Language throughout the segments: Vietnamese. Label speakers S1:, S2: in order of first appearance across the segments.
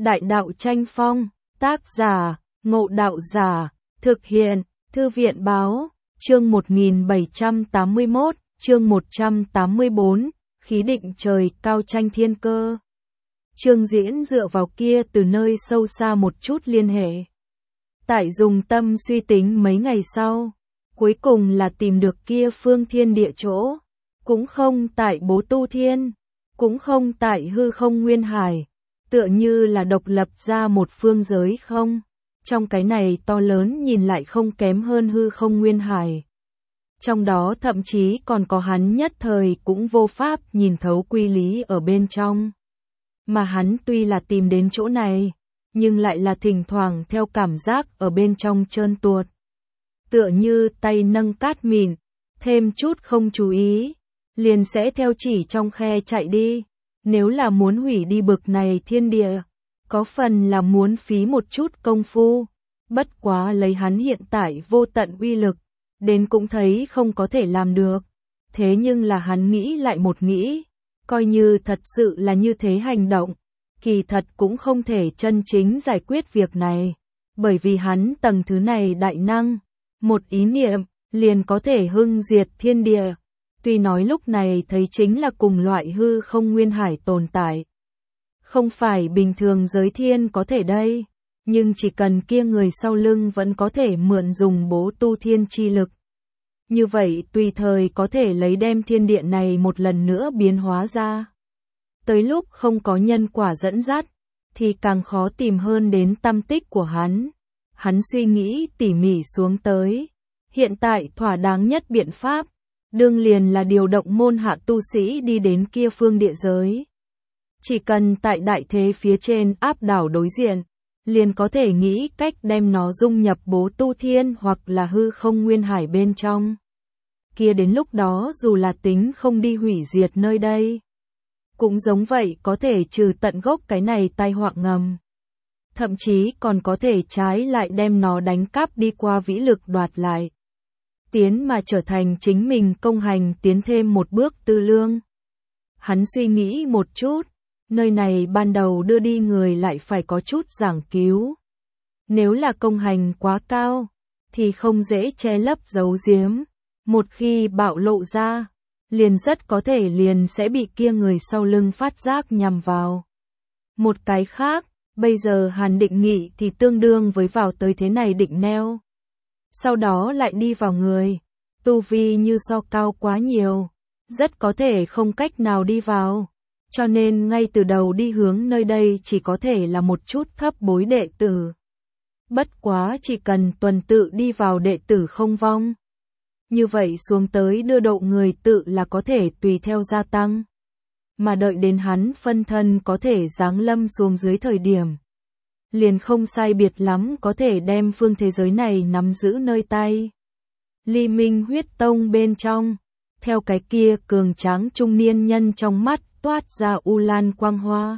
S1: Đại đạo tranh phong, tác giả, Ngộ Đạo Giả, thực hiện, Thư viện báo, chương 1781, chương 184, khí định trời cao tranh thiên cơ. Chương diễn dựa vào kia từ nơi sâu xa một chút liên hệ. Tại dùng tâm suy tính mấy ngày sau, cuối cùng là tìm được kia phương thiên địa chỗ, cũng không tại Bố Tu Thiên, cũng không tại hư không nguyên hải, tựa như là độc lập ra một phương giới không, trong cái này to lớn nhìn lại không kém hơn hư không nguyên hải. Trong đó thậm chí còn có hắn nhất thời cũng vô pháp nhìn thấu quy lý ở bên trong. Mà hắn tuy là tìm đến chỗ này, nhưng lại là thỉnh thoảng theo cảm giác ở bên trong trơn tuột. Tựa như tay nâng cát mịn, thêm chút không chú ý, liền sẽ theo chỉ trong khe chạy đi. Nếu là muốn hủy đi bực này thiên địa, có phần là muốn phí một chút công phu. Bất quá lấy hắn hiện tại vô tận uy lực, đến cũng thấy không có thể làm được. Thế nhưng là hắn nghĩ lại một nghĩ, coi như thật sự là như thế hành động, kỳ thật cũng không thể chân chính giải quyết việc này, bởi vì hắn tầng thứ này đại năng, một ý niệm liền có thể hưng diệt thiên địa. Tuy nói lúc này thấy chính là cùng loại hư không nguyên hải tồn tại, không phải bình thường giới thiên có thể đây, nhưng chỉ cần kia người sau lưng vẫn có thể mượn dùng Bố Tu Thiên chi lực. Như vậy tùy thời có thể lấy đem thiên địa này một lần nữa biến hóa ra. Tới lúc không có nhân quả dẫn dắt, thì càng khó tìm hơn đến tâm tích của hắn. Hắn suy nghĩ tỉ mỉ xuống tới. Hiện tại thỏa đáng nhất biện pháp, đương liền là điều động môn hạ tu sĩ đi đến kia phương địa giới. Chỉ cần tại đại thế phía trên áp đảo đối diện, liền có thể nghĩ cách đem nó dung nhập Bố Tu Thiên hoặc là hư không nguyên hải bên trong. Kia đến lúc đó dù là tính không đi hủy diệt nơi đây, cũng giống vậy có thể trừ tận gốc cái này tai họa ngầm. Thậm chí còn có thể trái lại đem nó đánh cắp đi qua vĩ lực đoạt lại. Tiến mà trở thành chính mình công hành tiến thêm một bước tư lương. Hắn suy nghĩ một chút, nơi này ban đầu đưa đi người lại phải có chút giảng cứu. Nếu là công hành quá cao, thì không dễ che lấp giấu giếm. Một khi bạo lộ ra, liền rất có thể liền sẽ bị kia người sau lưng phát giác nhằm vào. Một cái khác, bây giờ Hàn Định Nghị thì tương đương với vào tới thế này định neo. Sau đó lại đi vào người, tu vi như so cao quá nhiều, rất có thể không cách nào đi vào. Cho nên ngay từ đầu đi hướng nơi đây chỉ có thể là một chút thấp bối đệ tử. Bất quá chỉ cần tuần tự đi vào đệ tử không vong. Như vậy xuống tới đưa độ người tự là có thể tùy theo gia tăng. Mà đợi đến hắn phân thân có thể giáng lâm xuống dưới thời điểm, liền không sai biệt lắm có thể đem phương thế giới này nắm giữ nơi tay. Ly Minh Huyết Tông bên trong, theo cái kia cường tráng trung niên nhân trong mắt toát ra u lan quang hoa.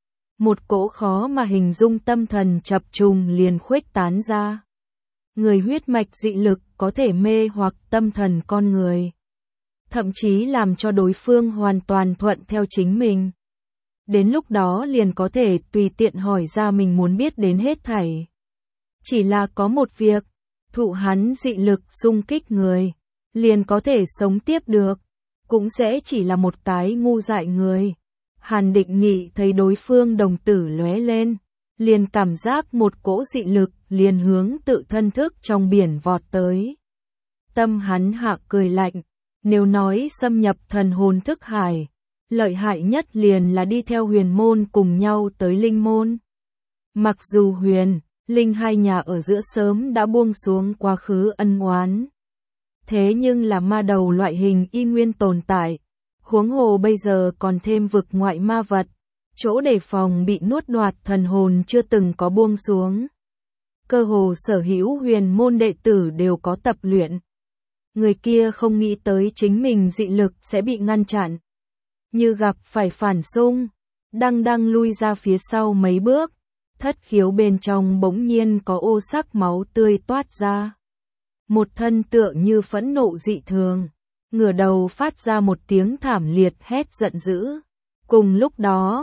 S1: Một cỗ khó mà hình dung tâm thần chập trùng liền khuếch tán ra. Người huyết mạch dị lực có thể mê hoặc tâm thần con người, thậm chí làm cho đối phương hoàn toàn thuận theo chính mình. Đến lúc đó liền có thể tùy tiện hỏi ra mình muốn biết đến hết thảy. Chỉ là có một việc, thụ hắn dị lực xung kích người, liền có thể sống tiếp được, cũng sẽ chỉ là một cái ngu dại người. Hàn Định Nghị thấy đối phương đồng tử lóe lên, liền cảm giác một cỗ dị lực liền hướng tự thân thức trong biển vọt tới. Tâm hắn hạ cười lạnh, nếu nói xâm nhập thần hồn thức hải, lợi hại nhất liền là đi theo huyền môn cùng nhau tới linh môn. Mặc dù huyền, linh hai nhà ở giữa sớm đã buông xuống quá khứ ân oán. Thế nhưng là ma đầu loại hình y nguyên tồn tại, huống hồ bây giờ còn thêm vực ngoại ma vật, chỗ đề phòng bị nuốt đoạt thần hồn chưa từng có buông xuống. Cơ hồ sở hữu huyền môn đệ tử đều có tập luyện. Người kia không nghĩ tới chính mình dị lực sẽ bị ngăn chặn. Như gặp phải phản xung, đang lui ra phía sau mấy bước, thất khiếu bên trong bỗng nhiên có ô sắc máu tươi toát ra. Một thân tựa như phẫn nộ dị thường, ngửa đầu phát ra một tiếng thảm liệt hét giận dữ. Cùng lúc đó,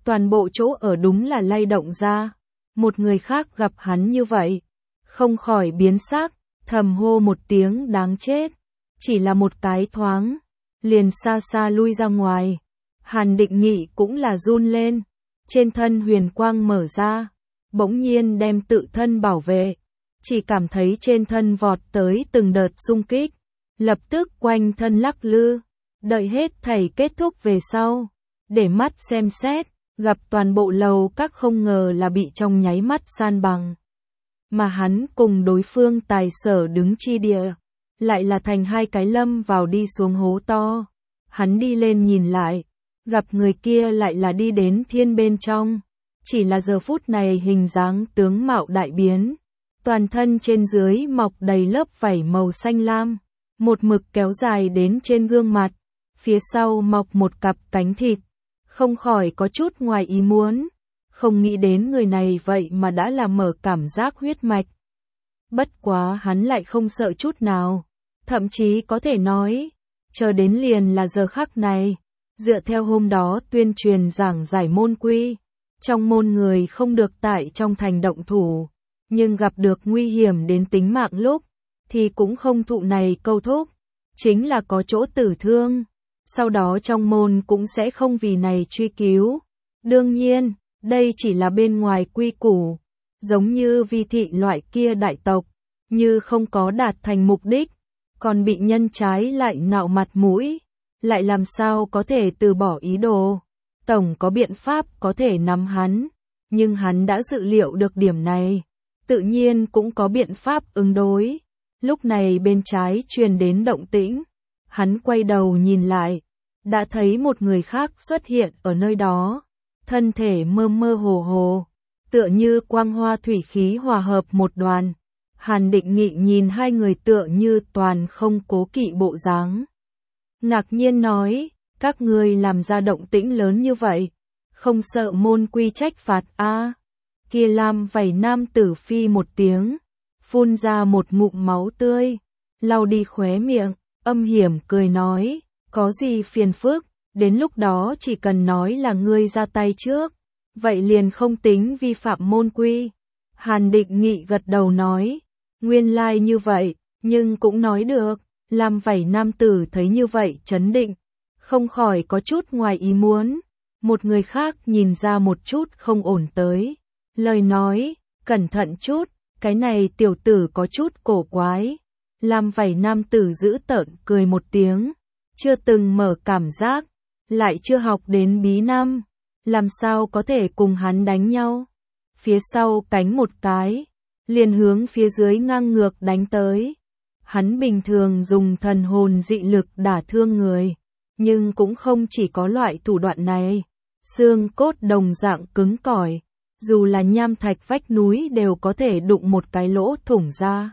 S1: toàn bộ chỗ ở đúng là lay động ra. Một người khác gặp hắn như vậy, không khỏi biến sắc, thầm hô một tiếng đáng chết. Chỉ là một cái thoáng, liền xa xa lui ra ngoài. Hàn Định Nghị cũng là run lên, trên thân huyền quang mở ra, bỗng nhiên đem tự thân bảo vệ, chỉ cảm thấy trên thân vọt tới từng đợt xung kích, lập tức quanh thân lắc lư, đợi hết thảy kết thúc về sau, để mắt xem xét, gặp toàn bộ lầu các không ngờ là bị trong nháy mắt san bằng. Mà hắn cùng đối phương tài sở đứng chi địa, lại là thành hai cái lâm vào đi xuống hố to. Hắn đi lên nhìn lại, gặp người kia lại là đi đến thiên bên trong, chỉ là giờ phút này hình dáng tướng mạo đại biến, toàn thân trên dưới mọc đầy lớp vảy màu xanh lam, một mực kéo dài đến trên gương mặt, phía sau mọc một cặp cánh thịt, không khỏi có chút ngoài ý muốn, không nghĩ đến người này vậy mà đã là mở cảm giác huyết mạch. Bất quá hắn lại không sợ chút nào, thậm chí có thể nói, chờ đến liền là giờ khắc này, dựa theo hôm đó tuyên truyền giảng giải môn quy, trong môn người không được tại trong thành động thủ, nhưng gặp được nguy hiểm đến tính mạng lúc, thì cũng không thụ này câu thúc, chính là có chỗ tử thương, sau đó trong môn cũng sẽ không vì này truy cứu. Đương nhiên, đây chỉ là bên ngoài quy củ, giống như Vi thị loại kia đại tộc, như không có đạt thành mục đích, còn bị nhân trái lại nạo mặt mũi, lại làm sao có thể từ bỏ ý đồ. Tổng có biện pháp có thể nắm hắn, nhưng hắn đã dự liệu được điểm này, tự nhiên cũng có biện pháp ứng đối. Lúc này bên trái truyền đến động tĩnh, hắn quay đầu nhìn lại, đã thấy một người khác xuất hiện ở nơi đó, thân thể mơ mơ hồ hồ, tựa như quang hoa thủy khí hòa hợp một đoàn. Hàn Định Nghị nhìn hai người tựa như toàn không cố kỵ bộ dáng, ngạc nhiên nói, các ngươi làm ra động tĩnh lớn như vậy, không sợ môn quy trách phạt a? Kia lam vảy nam tử phi một tiếng, phun ra một ngụm máu tươi, lau đi khóe miệng, âm hiểm cười nói, có gì phiền phức, đến lúc đó chỉ cần nói là ngươi ra tay trước, vậy liền không tính vi phạm môn quy. Hàn Định Nghị gật đầu nói, nguyên lai như vậy, nhưng cũng nói được. Lam vảy nam tử thấy như vậy chấn định, không khỏi có chút ngoài ý muốn. Một người khác nhìn ra một chút không ổn tới, lời nói, cẩn thận chút, cái này tiểu tử có chút cổ quái. Lam vảy nam tử giữ tợn cười một tiếng, chưa từng mở cảm giác, lại chưa học đến bí năm, làm sao có thể cùng hắn đánh nhau. Phía sau cánh một cái, liền hướng phía dưới ngang ngược đánh tới. Hắn bình thường dùng thần hồn dị lực đả thương người, nhưng cũng không chỉ có loại thủ đoạn này. Xương cốt đồng dạng cứng cỏi, dù là nham thạch vách núi đều có thể đụng một cái lỗ thủng ra.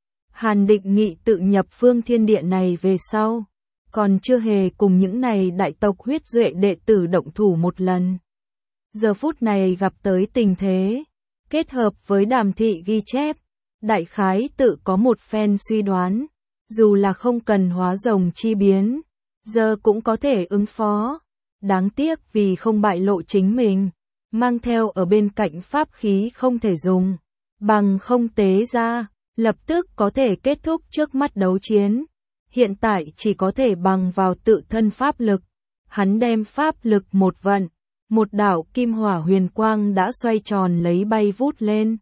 S1: Hàn Định Nghị tự nhập phương thiên địa này về sau, còn chưa hề cùng những này đại tộc huyết duệ đệ tử động thủ một lần. Giờ phút này gặp tới tình thế, kết hợp với Đàm thị ghi chép, đại khái tự có một phen suy đoán, dù là không cần hóa rồng chi biến, giờ cũng có thể ứng phó. Đáng tiếc vì không bại lộ chính mình, mang theo ở bên cạnh pháp khí không thể dùng, bằng không tế ra, lập tức có thể kết thúc trước mắt đấu chiến. Hiện tại chỉ có thể bằng vào tự thân pháp lực. Hắn đem pháp lực một vận, một đạo kim hỏa huyền quang đã xoay tròn lấy bay vút lên,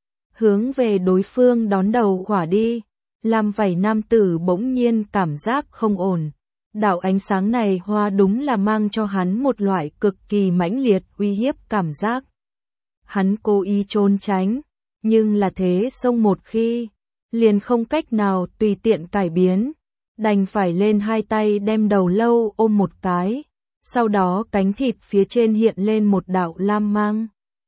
S1: hướng về đối phương đón đầu khỏa đi. Lam vảy nam tử bỗng nhiên cảm giác không ổn. Đạo ánh sáng này hoa đúng là mang cho hắn một loại cực kỳ mãnh liệt uy hiếp cảm giác. Hắn cố ý trốn tránh, nhưng là thế xông một khi, liền không cách nào tùy tiện cải biến, đành phải lên hai tay đem đầu lâu ôm một cái, sau đó cánh thịt phía trên hiện lên một đạo lam mang,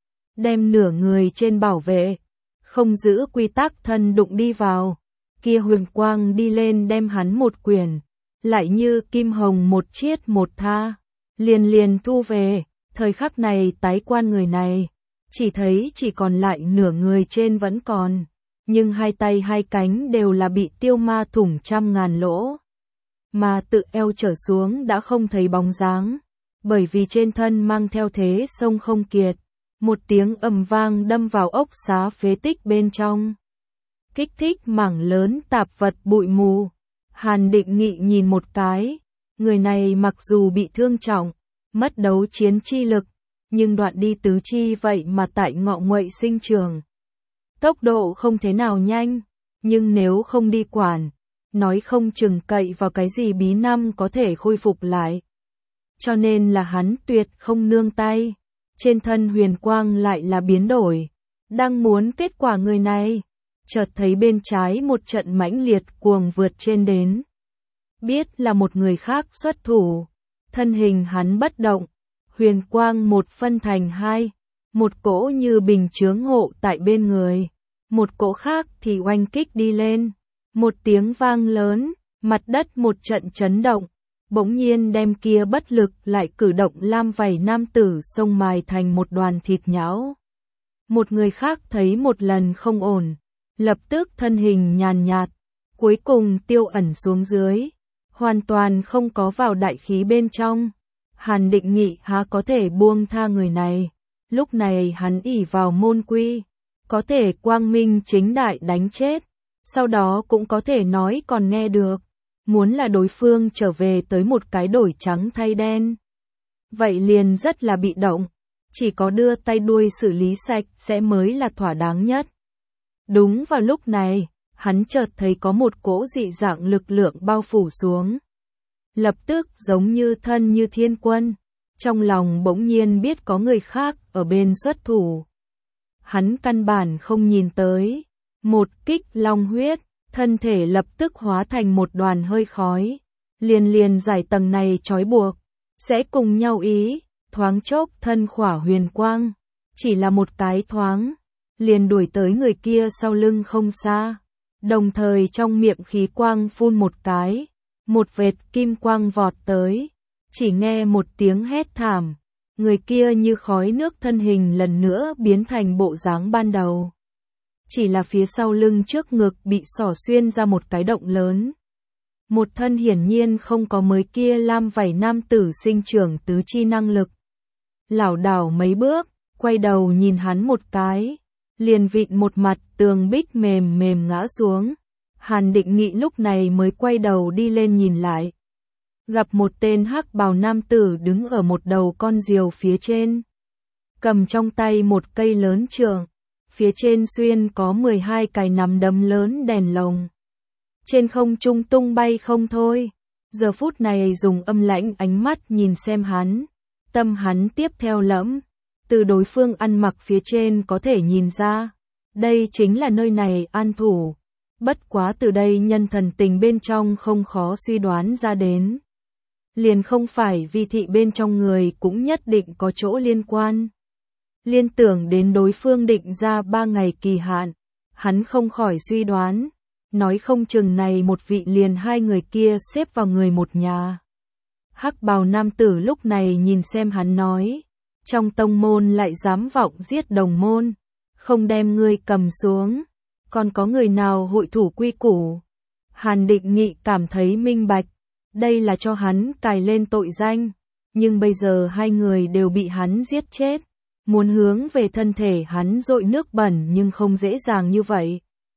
S1: đem nửa người trên bảo vệ, không giữ quy tắc thân đụng đi vào, kia huyền quang đi lên đem hắn một quyển, lại như kim hồng một chiết một tha, liền thu về. Thời khắc này tái quan người này, chỉ thấy chỉ còn lại nửa người trên vẫn còn, nhưng hai tay hai cánh đều là bị tiêu ma thủng trăm ngàn lỗ, mà tự eo trở xuống đã không thấy bóng dáng. bởi vì trên thân mang theo thế sông không kiệt. Một tiếng ầm vang đâm vào ốc xá phế tích bên trong, kích thích mảng lớn tạp vật bụi mù. Hàn Định Nghị nhìn một cái, người này mặc dù bị thương trọng, mất đấu chiến chi lực, nhưng đoạn đi tứ chi vậy mà tại ngọ nguậy sinh trường. Tốc độ không thế nào nhanh, nhưng nếu không đi quản, nói không chừng cậy vào cái gì bí năm có thể khôi phục lại. Cho nên là hắn tuyệt không nương tay. Trên thân Huyền Quang lại là biến đổi, đang muốn kết quả người này, chợt thấy bên trái một trận mãnh liệt cuồng vượt trên đến. Biết là một người khác xuất thủ, thân hình hắn bất động, Huyền Quang một phân thành hai, một cỗ như bình chướng hộ tại bên người, một cỗ khác thì oanh kích đi lên. Một tiếng vang lớn, mặt đất một trận chấn động, bỗng nhiên đem kia bất lực lại cử động lam vảy nam tử xông mài thành một đoàn thịt nhão. Một người khác thấy một lần không ổn, lập tức thân hình nhàn nhạt, cuối cùng tiêu ẩn xuống dưới, hoàn toàn không có vào đại khí bên trong. Hàn Định Nghị há có thể buông tha người này, lúc này hắn ỷ vào môn quy, có thể quang minh chính đại đánh chết, sau đó cũng có thể nói còn nghe được. Muốn là đối phương trở về tới một cái đổi trắng thay đen, vậy liền rất là bị động, chỉ có đưa tay đuôi xử lý sạch sẽ mới là thỏa đáng nhất. Đúng vào lúc này, hắn chợt thấy có một cỗ dị dạng lực lượng bao phủ xuống. Lập tức giống như thân như thiên quân, trong lòng bỗng nhiên biết có người khác ở bên xuất thủ. Hắn căn bản không nhìn tới, một kích long huyết, thân thể lập tức hóa thành một đoàn hơi khói, liền giải tầng này trói buộc, sẽ cùng nhau ý, thoáng chốc thân khỏa Huyền Quang, chỉ là một cái thoáng, liền đuổi tới người kia sau lưng không xa, đồng thời trong miệng khí quang phun một cái, một vệt kim quang vọt tới, chỉ nghe một tiếng hét thảm, người kia như khói nước thân hình lần nữa biến thành bộ dáng ban đầu. Chỉ là phía sau lưng trước ngực bị xỏ xuyên ra một cái động lớn. Một thân hiển nhiên không có mới kia lam vảy nam tử sinh trưởng tứ chi năng lực. Lảo đảo mấy bước, quay đầu nhìn hắn một cái, liền vịn một mặt tường bích mềm mềm ngã xuống. Hàn Định Nghị lúc này mới quay đầu đi lên nhìn lại. Gặp một tên hắc bào nam tử đứng ở một đầu con diều phía trên. Cầm trong tay một cây lớn trường. Phía trên xuyên có 12 cái nắm đấm lớn đèn lồng. Trên không trung tung bay không thôi. Giờ phút này dùng âm lãnh ánh mắt nhìn xem hắn. Tâm hắn tiếp theo lẫm. Từ đối phương ăn mặc phía trên có thể nhìn ra. Đây chính là nơi này an thủ. Bất quá từ đây nhân thần tình bên trong không khó suy đoán ra đến. Liền không phải vì thị bên trong người cũng nhất định có chỗ liên quan. Liên tưởng đến đối phương định ra 3 ngày kỳ hạn, hắn không khỏi suy đoán, nói không chừng này một vị liền hai người kia xếp vào người một nhà. Hắc bào nam tử lúc này nhìn xem hắn nói, trong tông môn lại dám vọng giết đồng môn, không đem ngươi cầm xuống, còn có người nào hội thủ quy củ. Hàn Định Nghị cảm thấy minh bạch, đây là cho hắn cài lên tội danh, nhưng bây giờ hai người đều bị hắn giết chết. Muốn hướng về thân thể hắn dội nước bẩn nhưng không dễ dàng như vậy.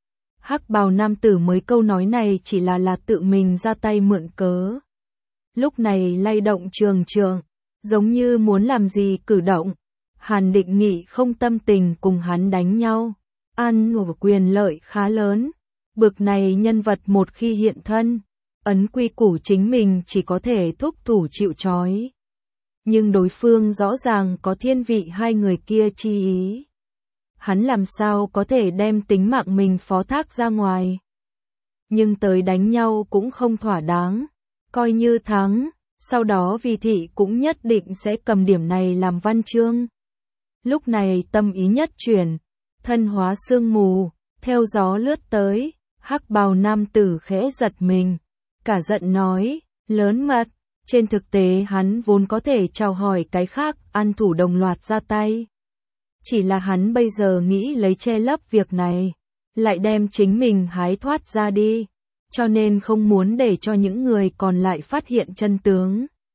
S1: Hắc bào nam tử mới câu nói này chỉ là tự mình ra tay mượn cớ. Lúc này lay động trường, giống như muốn làm gì cử động. Hàn Định Nghị không tâm tình cùng hắn đánh nhau. Ăn quyền lợi khá lớn. Bực này nhân vật một khi hiện thân, ấn quy củ chính mình chỉ có thể thúc thủ chịu trói. Nhưng đối phương rõ ràng có thiên vị hai người kia chi ý. Hắn làm sao có thể đem tính mạng mình phó thác ra ngoài. Nhưng tới đánh nhau cũng không thỏa đáng. Coi như thắng, sau đó vì thị cũng nhất định sẽ cầm điểm này làm văn chương. Lúc này tâm ý nhất chuyển, thân hóa sương mù, theo gió lướt tới, hắc bào nam tử khẽ giật mình, cả giận nói, lớn mật. Trên thực tế hắn vốn có thể chào hỏi cái khác, an thủ đồng loạt ra tay. Chỉ là hắn bây giờ nghĩ lấy che lấp việc này, lại đem chính mình hái thoát ra đi, cho nên không muốn để cho những người còn lại phát hiện chân tướng.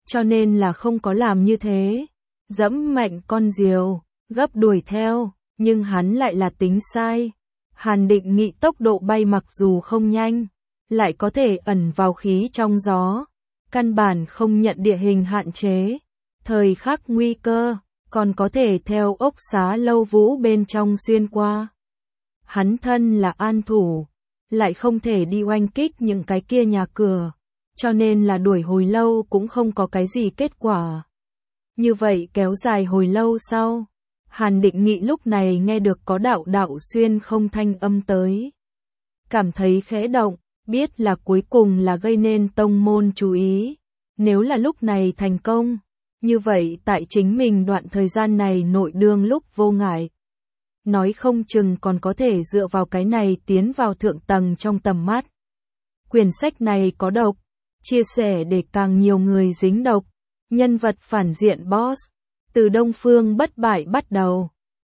S1: cho nên là không có làm như thế. Dẫm mạnh con diều, gấp đuổi theo, nhưng hắn lại là tính sai. Hàn Định Nghị tốc độ bay mặc dù không nhanh, lại có thể ẩn vào khí trong gió, căn bản không nhận địa hình hạn chế. Thời khắc nguy cơ, còn có thể theo ốc xá Lâu Vũ bên trong xuyên qua. Hắn thân là an thủ, lại không thể đi oanh kích những cái kia nhà cửa, cho nên là đuổi hồi lâu cũng không có cái gì kết quả. Như vậy kéo dài hồi lâu sau, Hàn Định Nghị lúc này nghe được có đạo đạo xuyên không thanh âm tới. Cảm thấy khẽ động, biết là cuối cùng là gây nên tông môn chú ý. Nếu là lúc này thành công, như vậy tại chính mình đoạn thời gian này nội đương lúc vô ngại. Nói không chừng còn có thể dựa vào cái này tiến vào thượng tầng trong tầm mắt. Quyển sách này có độc, chia sẻ để càng nhiều người dính độc. Nhân vật phản diện boss, từ Đông Phương bất bại bắt đầu.